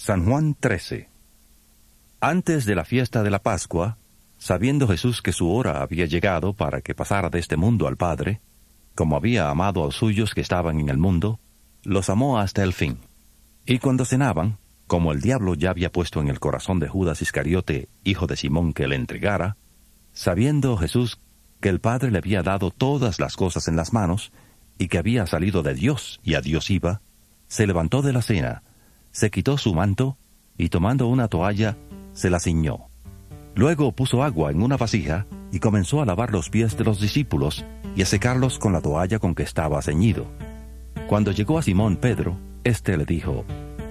San Juan 13. Antes de la fiesta de la Pascua, sabiendo Jesús que su hora había llegado para que pasara de este mundo al Padre, como había amado a los suyos que estaban en el mundo, los amó hasta el fin. Y cuando cenaban, como el diablo ya había puesto en el corazón de Judas Iscariote, hijo de Simón, que le entregara, sabiendo Jesús que el Padre le había dado todas las cosas en las manos, y que había salido de Dios y a Dios iba, se levantó de la cena, se quitó su manto, y tomando una toalla, se la ciñó. Luego puso agua en una vasija, y comenzó a lavar los pies de los discípulos, y a secarlos con la toalla con que estaba ceñido. Cuando llegó a Simón Pedro, éste le dijo: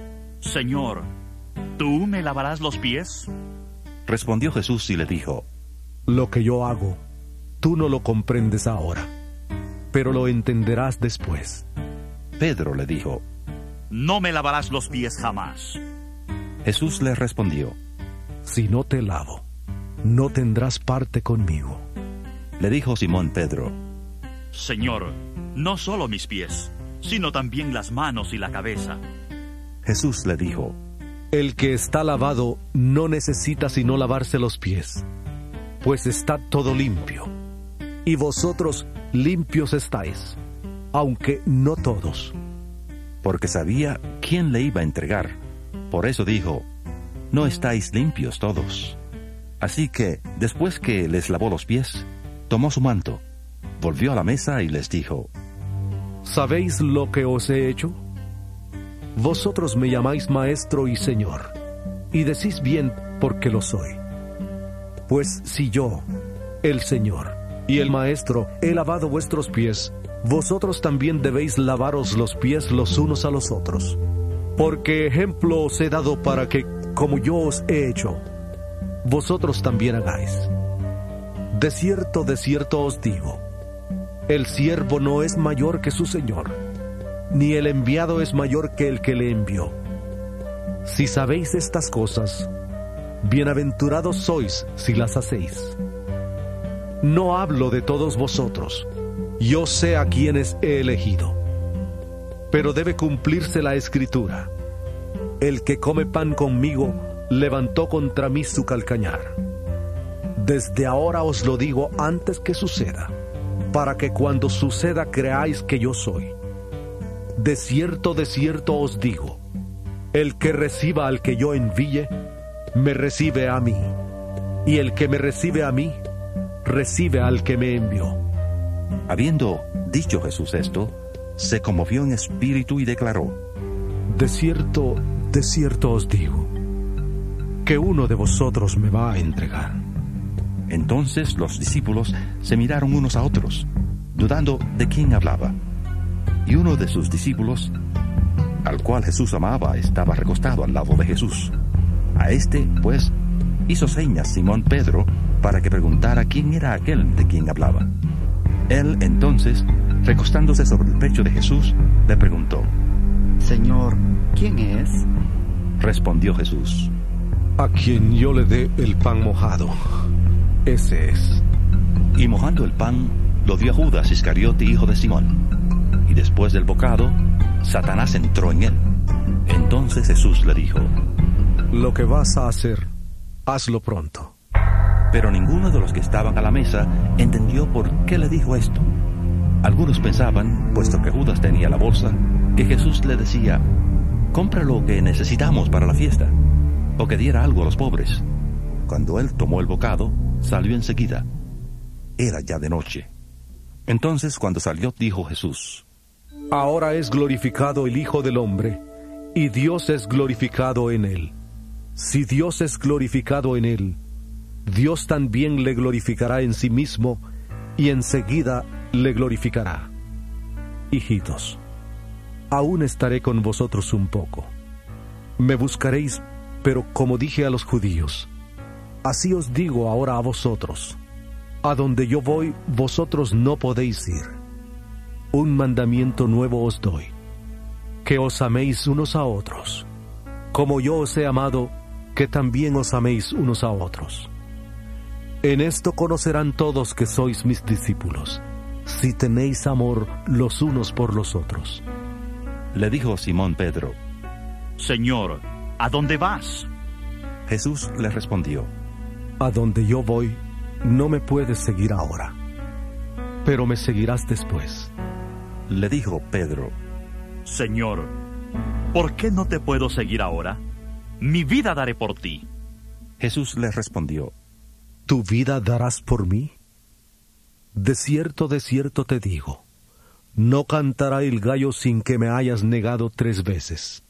Señor, ¿tú me lavarás los pies? Respondió Jesús y le dijo: Lo que yo hago, tú no lo comprendes ahora, pero lo entenderás después. Pedro le dijo: No me lavarás los pies jamás. Jesús le respondió: Si no te lavo, no tendrás parte conmigo. Le dijo Simón Pedro: Señor, no solo mis pies, sino también las manos y la cabeza. Jesús le dijo: El que está lavado no necesita sino lavarse los pies, pues está todo limpio. Y vosotros limpios estáis, aunque no todos. Porque sabía quién le iba a entregar. Por eso dijo: No estáis limpios todos. Así que, después que les lavó los pies, tomó su manto, volvió a la mesa y les dijo: ¿Sabéis lo que os he hecho? Vosotros me llamáis Maestro y Señor, y decís bien porque lo soy. Pues si yo, el Señor y el Maestro, he lavado vuestros pies, vosotros también debéis lavaros los pies los unos a los otros. Porque ejemplo os he dado para que, como yo os he hecho, vosotros también hagáis. De cierto os digo, el siervo no es mayor que su Señor, ni el enviado es mayor que el que le envió. Si sabéis estas cosas, bienaventurados sois si las hacéis. No hablo de todos vosotros, yo sé a quienes he elegido. Pero debe cumplirse la Escritura: el que come pan conmigo levantó contra mí su calcañar. Desde ahora os lo digo antes que suceda, para que cuando suceda creáis que yo soy. De cierto os digo, el que reciba al que yo envíe, me recibe a mí, y el que me recibe a mí, recibe al que me envió. Habiendo dicho Jesús esto, se conmovió en espíritu y declaró: De cierto os digo, que uno de vosotros me va a entregar. Entonces los discípulos se miraron unos a otros, dudando de quién hablaba. Y uno de sus discípulos, al cual Jesús amaba, estaba recostado al lado de Jesús. A este, pues, hizo señas Simón Pedro para que preguntara quién era aquel de quien hablaba. Él, entonces, recostándose sobre el pecho de Jesús, le preguntó: Señor, ¿quién es? Respondió Jesús: A quien yo le dé el pan mojado, ese es. Y mojando el pan, lo dio a Judas Iscariote, hijo de Simón. Y después del bocado, Satanás entró en él. Entonces Jesús le dijo: Lo que vas a hacer, hazlo pronto. Pero ninguno de los que estaban a la mesa entendió por qué le dijo esto. Algunos pensaban, puesto que Judas tenía la bolsa, que Jesús le decía: compra lo que necesitamos para la fiesta, o que diera algo a los pobres. Cuando él tomó el bocado, salió enseguida. Era ya de noche. Entonces, cuando salió, dijo Jesús: Ahora es glorificado el Hijo del Hombre, y Dios es glorificado en él. Si Dios es glorificado en él, Dios también le glorificará en sí mismo, y enseguida le glorificará. Hijitos, aún estaré con vosotros un poco. Me buscaréis, pero como dije a los judíos, así os digo ahora a vosotros: a donde yo voy, vosotros no podéis ir. Un mandamiento nuevo os doy, que os améis unos a otros. Como yo os he amado, que también os améis unos a otros. En esto conocerán todos que sois mis discípulos, si tenéis amor los unos por los otros. Le dijo Simón Pedro: Señor, ¿A dónde vas? Jesús le respondió: A donde yo voy, no me puedes seguir ahora, pero me seguirás después. Le dijo Pedro: Señor, ¿por qué no te puedo seguir ahora? Mi vida daré por ti. Jesús le respondió: ¿Tu vida darás por mí? De cierto te digo, no cantará el gallo sin que me hayas negado 3 veces.